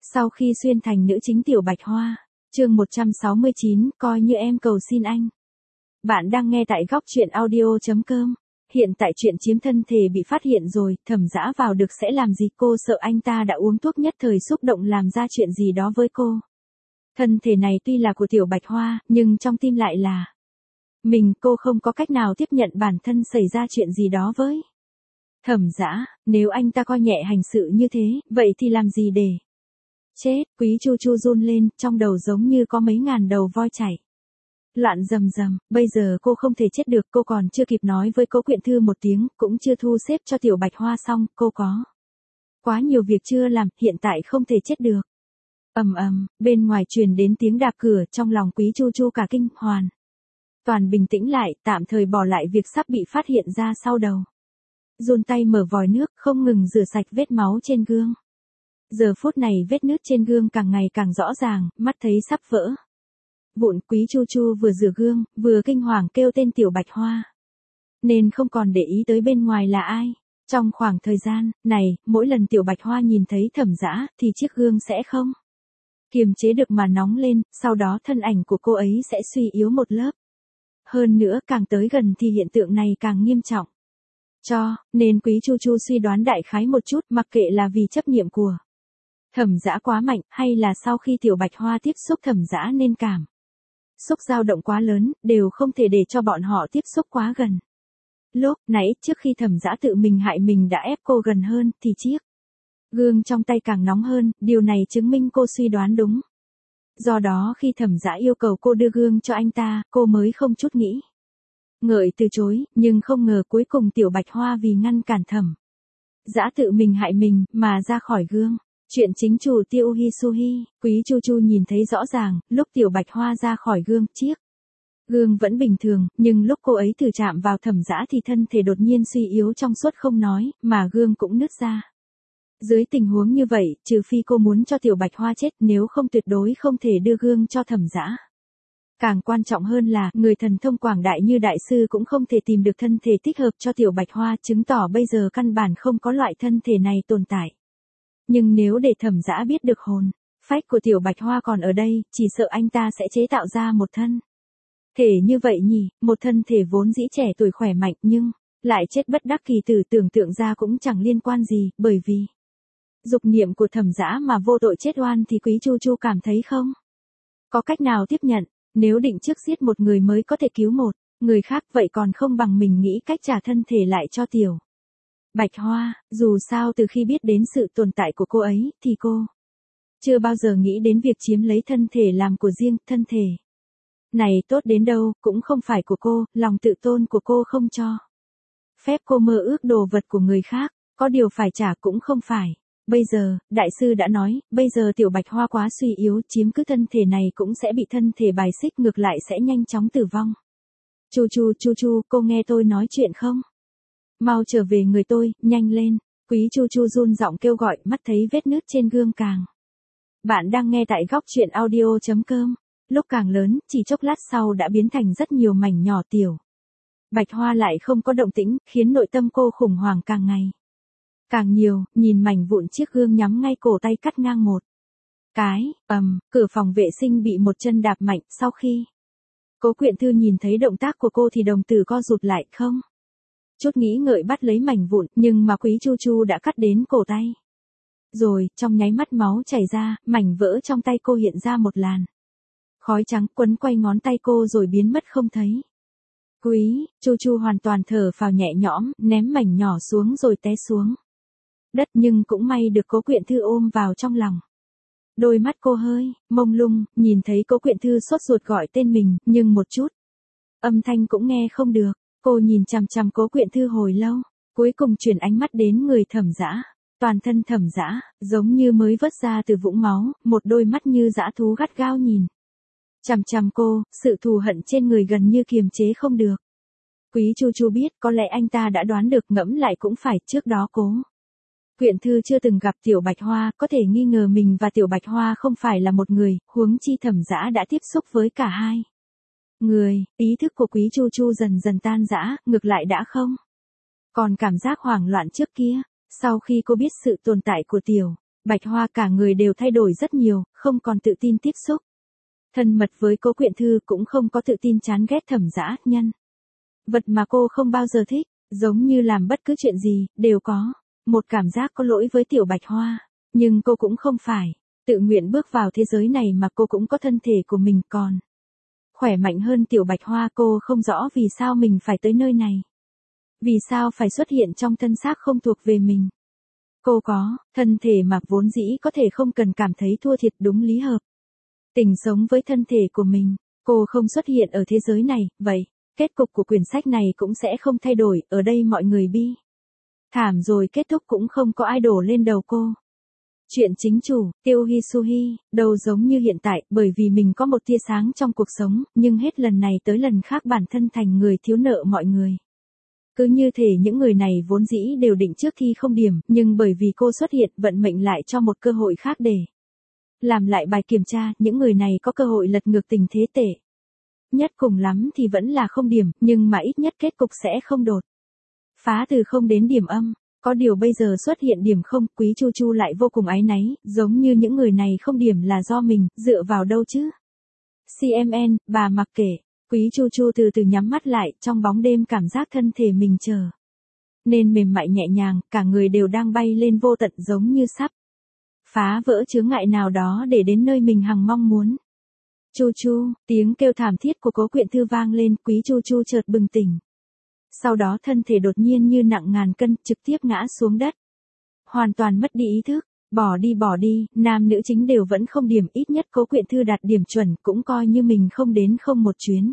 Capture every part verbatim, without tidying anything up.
Sau khi xuyên thành nữ chính Tiểu Bạch Hoa, chương một trăm sáu mươi chín, coi như em cầu xin anh. Bạn đang nghe tại góc truyện audio.com. Hiện tại chuyện chiếm thân thể bị phát hiện rồi, Thẩm Dã vào được sẽ làm gì? Cô sợ anh ta đã uống thuốc nhất thời xúc động làm ra chuyện gì đó với cô. Thân thể này tuy là của Tiểu Bạch Hoa, nhưng trong tim lại là mình. Cô không có cách nào tiếp nhận bản thân xảy ra chuyện gì đó với Thẩm Dã. Nếu anh ta coi nhẹ hành sự như thế, vậy thì làm gì để chết? Quý Chu Chu run lên, trong đầu giống như có mấy ngàn đầu voi chạy loạn rầm rầm. Bây giờ cô không thể chết được. Cô còn chưa kịp nói với Cố Quyện Thư một tiếng, cũng chưa thu xếp cho Tiểu Bạch Hoa xong, cô có quá nhiều việc chưa làm, hiện tại không thể chết được. Ầm ầm, bên ngoài truyền đến tiếng đạp cửa, trong lòng Quý Chu Chu cả kinh, hoàn toàn bình tĩnh lại, tạm thời bỏ lại việc sắp bị phát hiện ra sau đầu. Run tay mở vòi nước, không ngừng rửa sạch vết máu trên gương. Giờ phút này vết nứt trên gương càng ngày càng rõ ràng, mắt thấy sắp vỡ vụn. Quý Chu Chu vừa rửa gương, vừa kinh hoàng kêu tên Tiểu Bạch Hoa, nên không còn để ý tới bên ngoài là ai. Trong khoảng thời gian này, mỗi lần Tiểu Bạch Hoa nhìn thấy Thẩm Dã, thì chiếc gương sẽ không kiềm chế được mà nóng lên, sau đó thân ảnh của cô ấy sẽ suy yếu một lớp. Hơn nữa, càng tới gần thì hiện tượng này càng nghiêm trọng. Cho nên Quý Chu Chu suy đoán đại khái một chút, mặc kệ là vì chấp niệm của Thẩm Dã quá mạnh, hay là sau khi Tiểu Bạch Hoa tiếp xúc Thẩm Dã nên cảm xúc dao động quá lớn, đều không thể để cho bọn họ tiếp xúc quá gần. Lúc nãy, trước khi Thẩm Dã tự mình hại mình đã ép cô gần hơn, thì chiếc gương trong tay càng nóng hơn, điều này chứng minh cô suy đoán đúng. Do đó khi Thẩm Dã yêu cầu cô đưa gương cho anh ta, cô mới không chút nghĩ ngợi từ chối, nhưng không ngờ cuối cùng Tiểu Bạch Hoa vì ngăn cản Thẩm Dã tự mình hại mình, mà ra khỏi gương. Chuyện chính chủ Tiêu Hisuhi, Quý Chu Chu nhìn thấy rõ ràng, lúc Tiểu Bạch Hoa ra khỏi gương, chiếc gương vẫn bình thường, nhưng lúc cô ấy thử chạm vào Thẩm Dã thì thân thể đột nhiên suy yếu trong suốt không nói, mà gương cũng nứt ra. Dưới tình huống như vậy, trừ phi cô muốn cho Tiểu Bạch Hoa chết, nếu không tuyệt đối không thể đưa gương cho Thẩm Dã. Càng quan trọng hơn là, người thần thông quảng đại như đại sư cũng không thể tìm được thân thể thích hợp cho Tiểu Bạch Hoa, chứng tỏ bây giờ căn bản không có loại thân thể này tồn tại. Nhưng nếu để Thẩm Dã biết được hồn phách của Tiểu Bạch Hoa còn ở đây, chỉ sợ anh ta sẽ chế tạo ra một thân thể như vậy nhỉ, một thân thể vốn dĩ trẻ tuổi khỏe mạnh nhưng lại chết bất đắc kỳ tử. Tưởng tượng ra cũng chẳng liên quan gì, bởi vì dục niệm của Thẩm Dã mà vô tội chết oan thì Quý Chu Chu cảm thấy không có cách nào tiếp nhận. Nếu định trước giết một người mới có thể cứu một người khác, vậy còn không bằng mình nghĩ cách trả thân thể lại cho Tiểu Bạch Hoa. Dù sao từ khi biết đến sự tồn tại của cô ấy, thì cô chưa bao giờ nghĩ đến việc chiếm lấy thân thể làm của riêng. Thân thể này tốt đến đâu, cũng không phải của cô, lòng tự tôn của cô không cho phép cô mơ ước đồ vật của người khác, có điều phải trả cũng không phải. Bây giờ, đại sư đã nói, bây giờ Tiểu Bạch Hoa quá suy yếu, chiếm cứ thân thể này cũng sẽ bị thân thể bài xích, ngược lại sẽ nhanh chóng tử vong. Chu Chu, Chu Chu, cô nghe tôi nói chuyện không? Mau trở về người tôi, nhanh lên. Quý Chu Chu run giọng kêu gọi, mắt thấy vết nứt trên gương càng. Bạn đang nghe tại góc truyện audio.com. Lúc càng lớn, chỉ chốc lát sau đã biến thành rất nhiều mảnh nhỏ. Tiểu Bạch Hoa lại không có động tĩnh, khiến nội tâm cô khủng hoảng càng ngày càng nhiều. Nhìn mảnh vụn chiếc gương nhắm ngay cổ tay cắt ngang một cái, ầm, cửa phòng vệ sinh bị một chân đạp mạnh. Sau khi Cố Quyện Thư nhìn thấy động tác của cô thì đồng tử co rụt lại, không chút nghĩ ngợi bắt lấy mảnh vụn, nhưng mà Quý Chu Chu đã cắt đến cổ tay rồi. Trong nháy mắt máu chảy ra, mảnh vỡ trong tay cô hiện ra một làn khói trắng, quấn quay ngón tay cô rồi biến mất không thấy. Quý Chu Chu hoàn toàn thở phào nhẹ nhõm, ném mảnh nhỏ xuống rồi té xuống đất, nhưng cũng may được Cố Quyện Thư ôm vào trong lòng. Đôi mắt cô hơi mông lung, nhìn thấy Cố Quyện Thư sốt ruột gọi tên mình, nhưng một chút âm thanh cũng nghe không được. Cô nhìn chằm chằm Cố Quyện Thư hồi lâu, cuối cùng chuyển ánh mắt đến người Thẩm Dã. Toàn thân Thẩm Dã giống như mới vớt ra từ vũng máu, một đôi mắt như dã thú gắt gao nhìn chằm chằm cô, sự thù hận trên người gần như kiềm chế không được. Quý Chu Chu biết, có lẽ anh ta đã đoán được, ngẫm lại cũng phải, trước đó Cố Quyện Thư chưa từng gặp Tiểu Bạch Hoa, có thể nghi ngờ mình và Tiểu Bạch Hoa không phải là một người, huống chi Thẩm Dã đã tiếp xúc với cả hai người. Ý thức của Quý Chu Chu dần dần tan rã, ngược lại đã không còn cảm giác hoảng loạn trước kia. Sau khi cô biết sự tồn tại của Tiểu Bạch Hoa cả người đều thay đổi rất nhiều, không còn tự tin tiếp xúc. Thân mật với Cố Quyện Thư cũng không có tự tin chán ghét Thẩm Dã Nhân. Vật mà cô không bao giờ thích, giống như làm bất cứ chuyện gì, đều có một cảm giác có lỗi với Tiểu Bạch Hoa. Nhưng cô cũng không phải tự nguyện bước vào thế giới này mà cô cũng có thân thể của mình còn khỏe mạnh hơn Tiểu Bạch Hoa. Cô không rõ vì sao mình phải tới nơi này. Vì sao phải xuất hiện trong thân xác không thuộc về mình. Cô có thân thể mà vốn dĩ có thể không cần cảm thấy thua thiệt đúng lý hợp. Tình sống với thân thể của mình, cô không xuất hiện ở thế giới này, vậy, kết cục của quyển sách này cũng sẽ không thay đổi, ở đây mọi người bi thảm rồi kết thúc cũng không có ai đổ lên đầu cô. Chuyện chính chủ, Tiêu Hisuhi, đâu giống như hiện tại, bởi vì mình có một tia sáng trong cuộc sống, nhưng hết lần này tới lần khác bản thân thành người thiếu nợ mọi người. Cứ như thể những người này vốn dĩ đều định trước thi không điểm, nhưng bởi vì cô xuất hiện vận mệnh lại cho một cơ hội khác để làm lại bài kiểm tra, những người này có cơ hội lật ngược tình thế tệ. Nhất cùng lắm thì vẫn là không điểm, nhưng mà ít nhất kết cục sẽ không đột phá từ không đến điểm âm. Có điều bây giờ xuất hiện điểm không, Quý Chu Chu lại vô cùng áy náy, giống như những người này không điểm là do mình, dựa vào đâu chứ? xê em en, bà mặc kệ. Quý Chu Chu từ từ nhắm mắt lại, trong bóng đêm cảm giác thân thể mình trở nên mềm mại nhẹ nhàng, cả người đều đang bay lên vô tận giống như sắp phá vỡ chướng ngại nào đó để đến nơi mình hằng mong muốn. Chu Chu, tiếng kêu thảm thiết của Cố Quyện Thư vang lên, Quý Chu Chu chợt bừng tỉnh. Sau đó thân thể đột nhiên như nặng ngàn cân, trực tiếp ngã xuống đất. Hoàn toàn mất đi ý thức, bỏ đi bỏ đi, nam nữ chính đều vẫn không điểm, ít nhất Cố Quyện Thư đạt điểm chuẩn, cũng coi như mình không đến không một chuyến.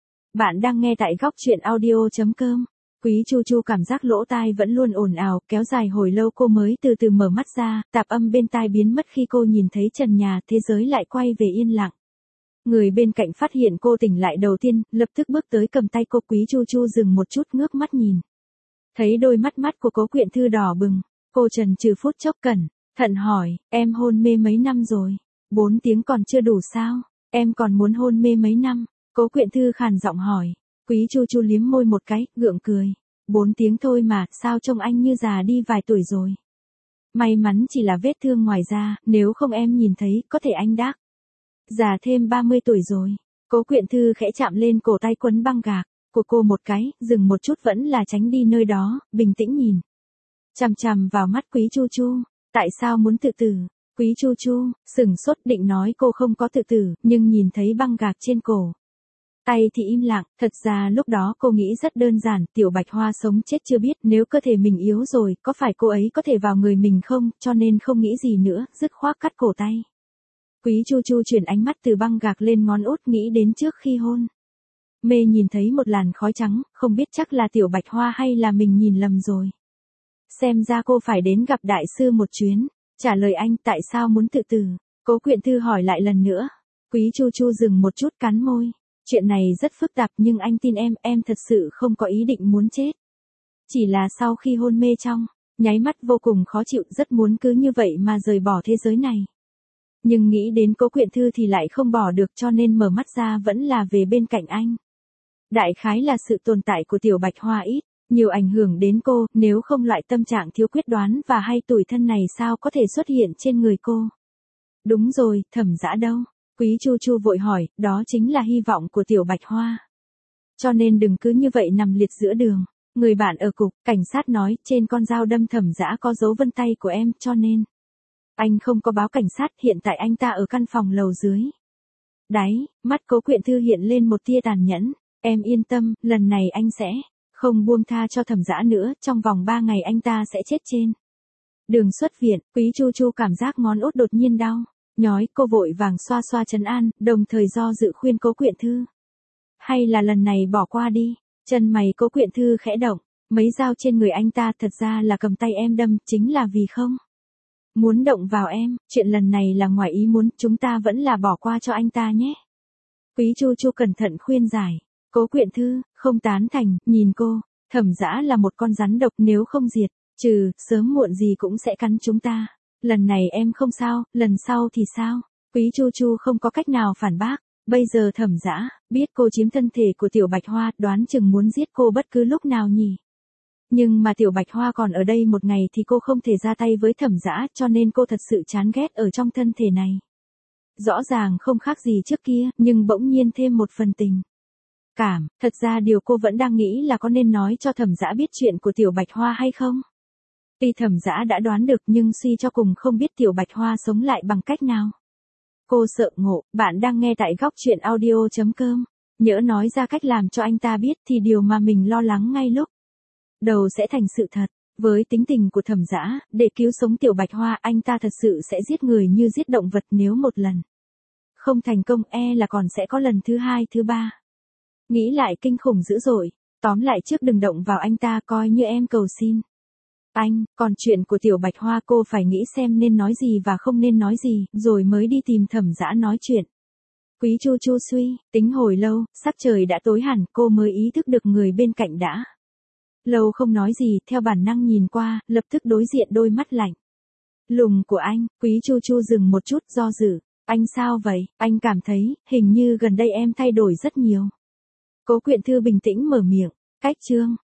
Bạn đang nghe tại góc chuyện audio chấm com. Quý Chu Chu cảm giác lỗ tai vẫn luôn ồn ào, kéo dài hồi lâu cô mới từ từ mở mắt ra, tạp âm bên tai biến mất khi cô nhìn thấy trần nhà, thế giới lại quay về yên lặng. Người bên cạnh phát hiện cô tỉnh lại đầu tiên, lập tức bước tới cầm tay cô. Quý Chu Chu dừng một chút ngước mắt nhìn. Thấy đôi mắt mắt của Cố Quyện Thư đỏ bừng, cô chần chừ phút chốc cẩn thận hỏi, em hôn mê mấy năm rồi? Bốn tiếng còn chưa đủ sao? Em còn muốn hôn mê mấy năm? Cố Quyện Thư khàn giọng hỏi. Quý Chu Chu liếm môi một cái, gượng cười. Bốn tiếng thôi mà, sao trông anh như già đi vài tuổi rồi? May mắn chỉ là vết thương ngoài da, nếu không em nhìn thấy, có thể anh đã già thêm ba mươi tuổi rồi. Cố Quyện Thư khẽ chạm lên cổ tay quấn băng gạc của cô một cái, dừng một chút vẫn là tránh đi nơi đó, bình tĩnh nhìn chằm chằm vào mắt Quý Chu Chu. Tại sao muốn tự tử? Quý Chu Chu sững sốt, định nói cô không có tự tử, nhưng nhìn thấy băng gạc trên cổ tay thì im lặng. Thật ra lúc đó cô nghĩ rất đơn giản, Tiểu Bạch Hoa sống chết chưa biết, nếu cơ thể mình yếu rồi, có phải cô ấy có thể vào người mình không, cho nên không nghĩ gì nữa, dứt khoát cắt cổ tay. Quý Chu Chu chuyển ánh mắt từ băng gạc lên ngón út, nghĩ đến trước khi hôn mê nhìn thấy một làn khói trắng, không biết chắc là Tiểu Bạch Hoa hay là mình nhìn lầm rồi. Xem ra cô phải đến gặp đại sư một chuyến. Trả lời anh, tại sao muốn tự tử? Cố Quyện Thư hỏi lại lần nữa. Quý Chu Chu dừng một chút, cắn môi. Chuyện này rất phức tạp, nhưng anh tin em, em thật sự không có ý định muốn chết. Chỉ là sau khi hôn mê trong nháy mắt vô cùng khó chịu, rất muốn cứ như vậy mà rời bỏ thế giới này. Nhưng nghĩ đến Cố Quyện Thư thì lại không bỏ được, cho nên mở mắt ra vẫn là về bên cạnh anh. Đại khái là sự tồn tại của Tiểu Bạch Hoa ít nhiều ảnh hưởng đến cô, nếu không loại tâm trạng thiếu quyết đoán và hay tủi thân này sao có thể xuất hiện trên người cô. Đúng rồi, Thẩm Dã đâu? Quý Chu Chu vội hỏi, đó chính là hy vọng của Tiểu Bạch Hoa. Cho nên đừng cứ như vậy nằm liệt giữa đường. Người bạn ở cục cảnh sát nói, trên con dao đâm Thẩm Dã có dấu vân tay của em, cho nên anh không có báo cảnh sát, hiện tại anh ta ở căn phòng lầu dưới. Đáy mắt Cố Quyện Thư hiện lên một tia tàn nhẫn. Em yên tâm, lần này anh sẽ không buông tha cho Thẩm Dã nữa, trong vòng ba ngày anh ta sẽ chết trên đường xuất viện. Quý Chu Chu cảm giác ngón út đột nhiên đau nhói, cô vội vàng xoa xoa trấn an, đồng thời do dự khuyên Cố Quyện Thư. Hay là lần này bỏ qua đi. Chân mày Cố Quyện Thư khẽ động, mấy dao trên người anh ta thật ra là cầm tay em đâm, chính là vì không muốn động vào em, chuyện lần này là ngoài ý muốn, chúng ta vẫn là bỏ qua cho anh ta nhé. Quý Chu Chu cẩn thận khuyên giải. Cố Quyện Thư không tán thành, nhìn cô, Thẩm Dã là một con rắn độc, nếu không diệt trừ, sớm muộn gì cũng sẽ cắn chúng ta. Lần này em không sao, lần sau thì sao? Quý Chu Chu không có cách nào phản bác. Bây giờ Thẩm Dã biết cô chiếm thân thể của Tiểu Bạch Hoa, đoán chừng muốn giết cô bất cứ lúc nào nhỉ. Nhưng mà Tiểu Bạch Hoa còn ở đây một ngày thì cô không thể ra tay với Thẩm Dã, cho nên cô thật sự chán ghét ở trong thân thể này. Rõ ràng không khác gì trước kia, nhưng bỗng nhiên thêm một phần tình cảm. Thật ra điều cô vẫn đang nghĩ là có nên nói cho Thẩm Dã biết chuyện của Tiểu Bạch Hoa hay không. Tuy Thẩm Dã đã đoán được nhưng suy cho cùng không biết Tiểu Bạch Hoa sống lại bằng cách nào. Cô sợ ngộ. Bạn đang nghe tại góc truyện audio chấm com. Nhỡ nói ra cách làm cho anh ta biết thì điều mà mình lo lắng ngay lúc đầu sẽ thành sự thật. Với tính tình của Thẩm Dã, để cứu sống Tiểu Bạch Hoa anh ta thật sự sẽ giết người như giết động vật, nếu một lần không thành công e là còn sẽ có lần thứ hai thứ ba. Nghĩ lại kinh khủng dữ dội. Tóm lại trước đừng động vào anh ta, coi như em cầu xin anh. Còn chuyện của Tiểu Bạch Hoa cô phải nghĩ xem nên nói gì và không nên nói gì, rồi mới đi tìm Thẩm Dã nói chuyện. Quý Chu Chu suy tính hồi lâu, sắc trời đã tối hẳn, cô mới ý thức được người bên cạnh đã lâu không nói gì, theo bản năng nhìn qua, lập tức đối diện đôi mắt lạnh lùng của anh. Quý Chu Chu dừng một chút, do dự. Anh sao vậy? Anh cảm thấy, hình như gần đây em thay đổi rất nhiều. Cố Quyện Thư bình tĩnh mở miệng. Cách chương